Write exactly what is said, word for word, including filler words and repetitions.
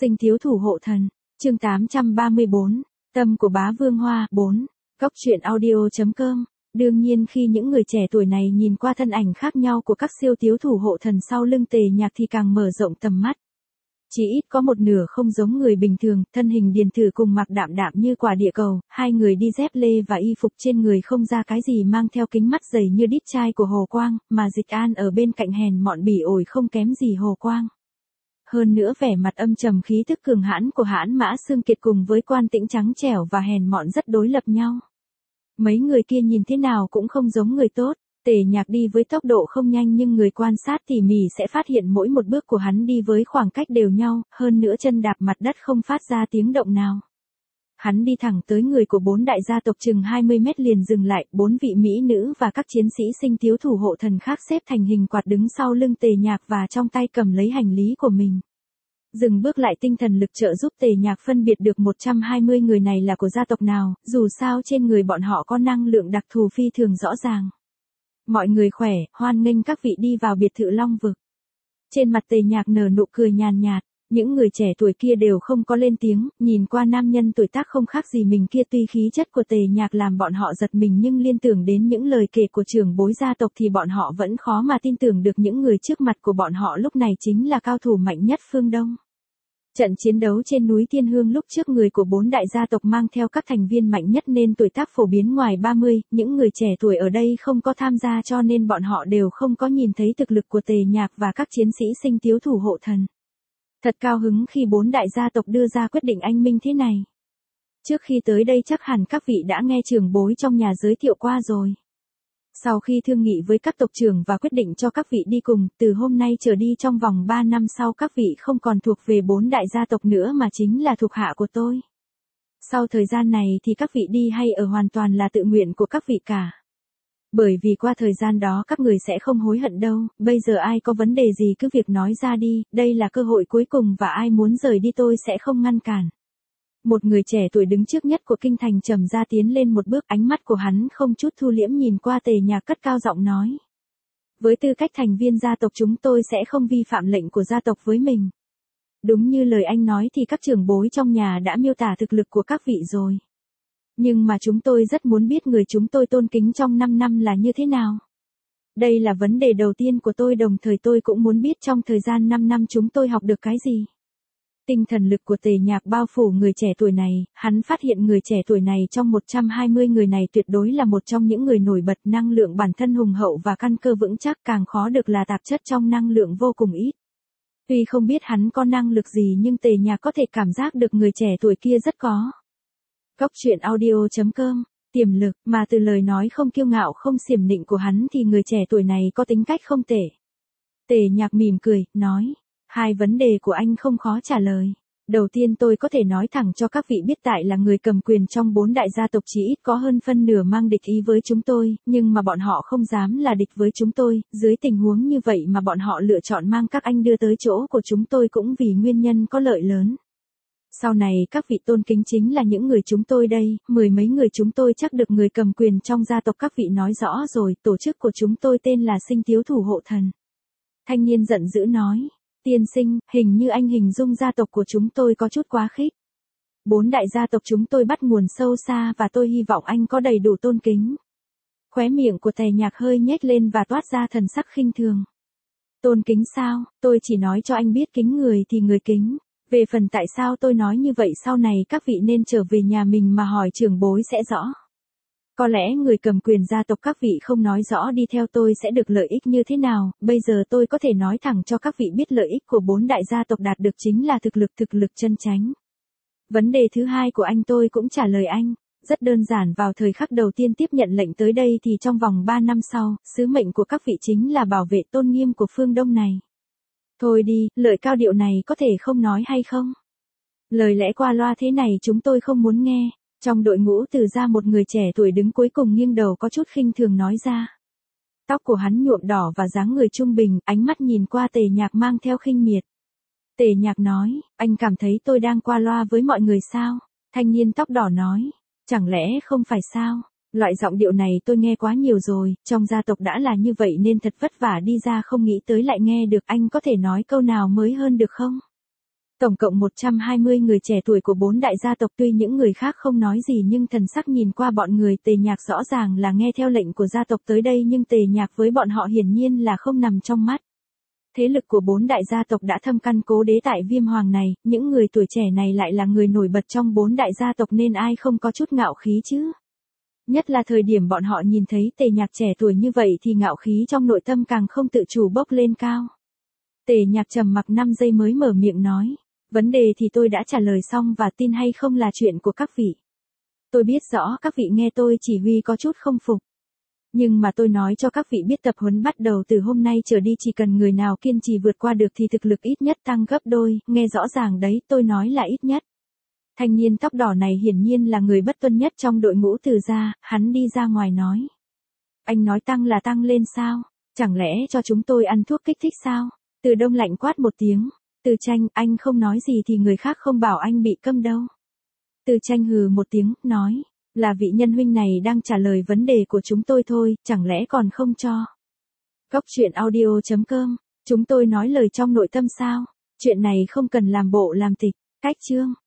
Sinh thiếu thủ hộ thần, chương tám trăm ba mươi bốn, tâm của bá vương hoa, bốn, Cốc truyện audio.com. Đương nhiên khi những người trẻ tuổi này nhìn qua thân ảnh khác nhau của các siêu thiếu thủ hộ thần sau lưng Tề Nhạc thì càng mở rộng tầm mắt. Chỉ ít có một nửa không giống người bình thường, thân hình điền thử cùng mặc đạm đạm như quả địa cầu, hai người đi dép lê và y phục trên người không ra cái gì mang theo kính mắt dày như đít chai của Hồ Quang, mà Dịch An ở bên cạnh hèn mọn bỉ ổi không kém gì Hồ Quang. Hơn nữa vẻ mặt âm trầm khí tức cường hãn của Hãn Mã Xương Kiệt cùng với Quan Tĩnh trắng trẻo và hèn mọn rất đối lập nhau. Mấy người kia nhìn thế nào cũng không giống người tốt. Tề Nhạc đi với tốc độ không nhanh nhưng người quan sát tỉ mỉ sẽ phát hiện mỗi một bước của hắn đi với khoảng cách đều nhau, hơn nữa chân đạp mặt đất không phát ra tiếng động nào. Hắn đi thẳng tới người của bốn đại gia tộc chừng hai mươi mét liền dừng lại, bốn vị mỹ nữ và các chiến sĩ sinh thiếu thủ hộ thần khác xếp thành hình quạt đứng sau lưng Tề Nhạc và trong tay cầm lấy hành lý của mình. Dừng bước lại tinh thần lực trợ giúp Tề Nhạc phân biệt được một trăm hai mươi người này là của gia tộc nào, dù sao trên người bọn họ có năng lượng đặc thù phi thường rõ ràng. Mọi người khỏe, hoan nghênh các vị đi vào biệt thự Long Vực. Trên mặt Tề Nhạc nở nụ cười nhàn nhạt, những người trẻ tuổi kia đều không có lên tiếng, nhìn qua nam nhân tuổi tác không khác gì mình kia tuy khí chất của Tề Nhạc làm bọn họ giật mình nhưng liên tưởng đến những lời kể của trưởng bối gia tộc thì bọn họ vẫn khó mà tin tưởng được những người trước mặt của bọn họ lúc này chính là cao thủ mạnh nhất phương Đông. Trận chiến đấu trên núi Thiên Hương lúc trước người của bốn đại gia tộc mang theo các thành viên mạnh nhất nên tuổi tác phổ biến ngoài ba mươi, những người trẻ tuổi ở đây không có tham gia cho nên bọn họ đều không có nhìn thấy thực lực của Tề Nhạc và các chiến sĩ sinh thiếu thủ hộ thần. Thật cao hứng khi bốn đại gia tộc đưa ra quyết định anh minh thế này. Trước khi tới đây chắc hẳn các vị đã nghe trưởng bối trong nhà giới thiệu qua rồi. Sau khi thương nghị với các tộc trưởng và quyết định cho các vị đi cùng, từ hôm nay trở đi trong vòng ba năm sau các vị không còn thuộc về bốn đại gia tộc nữa mà chính là thuộc hạ của tôi. Sau thời gian này thì các vị đi hay ở hoàn toàn là tự nguyện của các vị cả. Bởi vì qua thời gian đó các người sẽ không hối hận đâu, bây giờ ai có vấn đề gì cứ việc nói ra đi, đây là cơ hội cuối cùng và ai muốn rời đi tôi sẽ không ngăn cản. Một người trẻ tuổi đứng trước nhất của kinh thành trầm ra tiến lên một bước, ánh mắt của hắn không chút thu liễm nhìn qua Tề Nhạc cất cao giọng nói. Với tư cách thành viên gia tộc chúng tôi sẽ không vi phạm lệnh của gia tộc với mình. Đúng như lời anh nói thì các trưởng bối trong nhà đã miêu tả thực lực của các vị rồi. Nhưng mà chúng tôi rất muốn biết người chúng tôi tôn kính trong năm năm là như thế nào. Đây là vấn đề đầu tiên của tôi, đồng thời tôi cũng muốn biết trong thời gian năm năm chúng tôi học được cái gì. Tinh thần lực của Tề Nhạc bao phủ người trẻ tuổi này, hắn phát hiện người trẻ tuổi này trong một trăm hai mươi người này tuyệt đối là một trong những người nổi bật, năng lượng bản thân hùng hậu và căn cơ vững chắc, càng khó được là tạp chất trong năng lượng vô cùng ít. Tuy không biết hắn có năng lực gì nhưng Tề Nhạc có thể cảm giác được người trẻ tuổi kia rất có. Cốc truyện audio.com, tiềm lực, mà từ lời nói không kiêu ngạo không xiểm nịnh của hắn thì người trẻ tuổi này có tính cách không tệ. Tề Nhạc mỉm cười, nói. Hai vấn đề của anh không khó trả lời. Đầu tiên tôi có thể nói thẳng cho các vị biết tại là người cầm quyền trong bốn đại gia tộc chỉ ít có hơn phân nửa mang địch ý với chúng tôi, nhưng mà bọn họ không dám là địch với chúng tôi, dưới tình huống như vậy mà bọn họ lựa chọn mang các anh đưa tới chỗ của chúng tôi cũng vì nguyên nhân có lợi lớn. Sau này các vị tôn kính chính là những người chúng tôi đây, mười mấy người chúng tôi chắc được người cầm quyền trong gia tộc các vị nói rõ rồi, tổ chức của chúng tôi tên là Sinh thiếu thủ hộ thần. Thanh niên giận dữ nói. Tiên sinh, hình như anh hình dung gia tộc của chúng tôi có chút quá khích. Bốn đại gia tộc chúng tôi bắt nguồn sâu xa và tôi hy vọng anh có đầy đủ tôn kính. Khóe miệng của Tề Nhạc hơi nhếch lên và toát ra thần sắc khinh thường. Tôn kính sao, tôi chỉ nói cho anh biết kính người thì người kính. Về phần tại sao tôi nói như vậy sau này các vị nên trở về nhà mình mà hỏi trưởng bối sẽ rõ. Có lẽ người cầm quyền gia tộc các vị không nói rõ đi theo tôi sẽ được lợi ích như thế nào, bây giờ tôi có thể nói thẳng cho các vị biết lợi ích của bốn đại gia tộc đạt được chính là thực lực thực lực chân chánh. Vấn đề thứ hai của anh tôi cũng trả lời anh, rất đơn giản vào thời khắc đầu tiên tiếp nhận lệnh tới đây thì trong vòng ba năm sau, sứ mệnh của các vị chính là bảo vệ tôn nghiêm của phương Đông này. Thôi đi, lời cao điệu này có thể không nói hay không? Lời lẽ qua loa thế này chúng tôi không muốn nghe. Trong đội ngũ từ ra một người trẻ tuổi đứng cuối cùng nghiêng đầu có chút khinh thường nói ra. Tóc của hắn nhuộm đỏ và dáng người trung bình, ánh mắt nhìn qua Tề Nhạc mang theo khinh miệt. Tề Nhạc nói, anh cảm thấy tôi đang qua loa với mọi người sao? Thanh niên tóc đỏ nói, chẳng lẽ không phải sao? Loại giọng điệu này tôi nghe quá nhiều rồi, trong gia tộc đã là như vậy nên thật vất vả đi ra không nghĩ tới lại nghe được, anh có thể nói câu nào mới hơn được không? Tổng cộng một trăm hai mươi người trẻ tuổi của bốn đại gia tộc, tuy những người khác không nói gì nhưng thần sắc nhìn qua bọn người Tề Nhạc rõ ràng là nghe theo lệnh của gia tộc tới đây, nhưng Tề Nhạc với bọn họ hiển nhiên là không nằm trong mắt. Thế lực của bốn đại gia tộc đã thâm căn cố đế tại Viêm Hoàng này, những người tuổi trẻ này lại là người nổi bật trong bốn đại gia tộc nên ai không có chút ngạo khí chứ. Nhất là thời điểm bọn họ nhìn thấy Tề Nhạc trẻ tuổi như vậy thì ngạo khí trong nội tâm càng không tự chủ bốc lên cao. Tề Nhạc trầm mặc năm giây mới mở miệng nói. Vấn đề thì tôi đã trả lời xong và tin hay không là chuyện của các vị. Tôi biết rõ các vị nghe tôi chỉ huy có chút không phục. Nhưng mà tôi nói cho các vị biết tập huấn bắt đầu từ hôm nay trở đi, chỉ cần người nào kiên trì vượt qua được thì thực lực ít nhất tăng gấp đôi, nghe rõ ràng đấy, tôi nói là ít nhất. Thanh niên tóc đỏ này hiển nhiên là người bất tuân nhất trong đội ngũ Từ gia, hắn đi ra ngoài nói. Anh nói tăng là tăng lên sao? Chẳng lẽ cho chúng tôi ăn thuốc kích thích sao? Từ Đông lạnh quát một tiếng. Từ Tranh, anh không nói gì thì người khác không bảo anh bị câm đâu. Từ Tranh hừ một tiếng, nói. Là vị nhân huynh này đang trả lời vấn đề của chúng tôi thôi, chẳng lẽ còn không cho. Góc truyện audio chấm com, chúng tôi nói lời trong nội tâm sao? Chuyện này không cần làm bộ làm tịch, cách chương.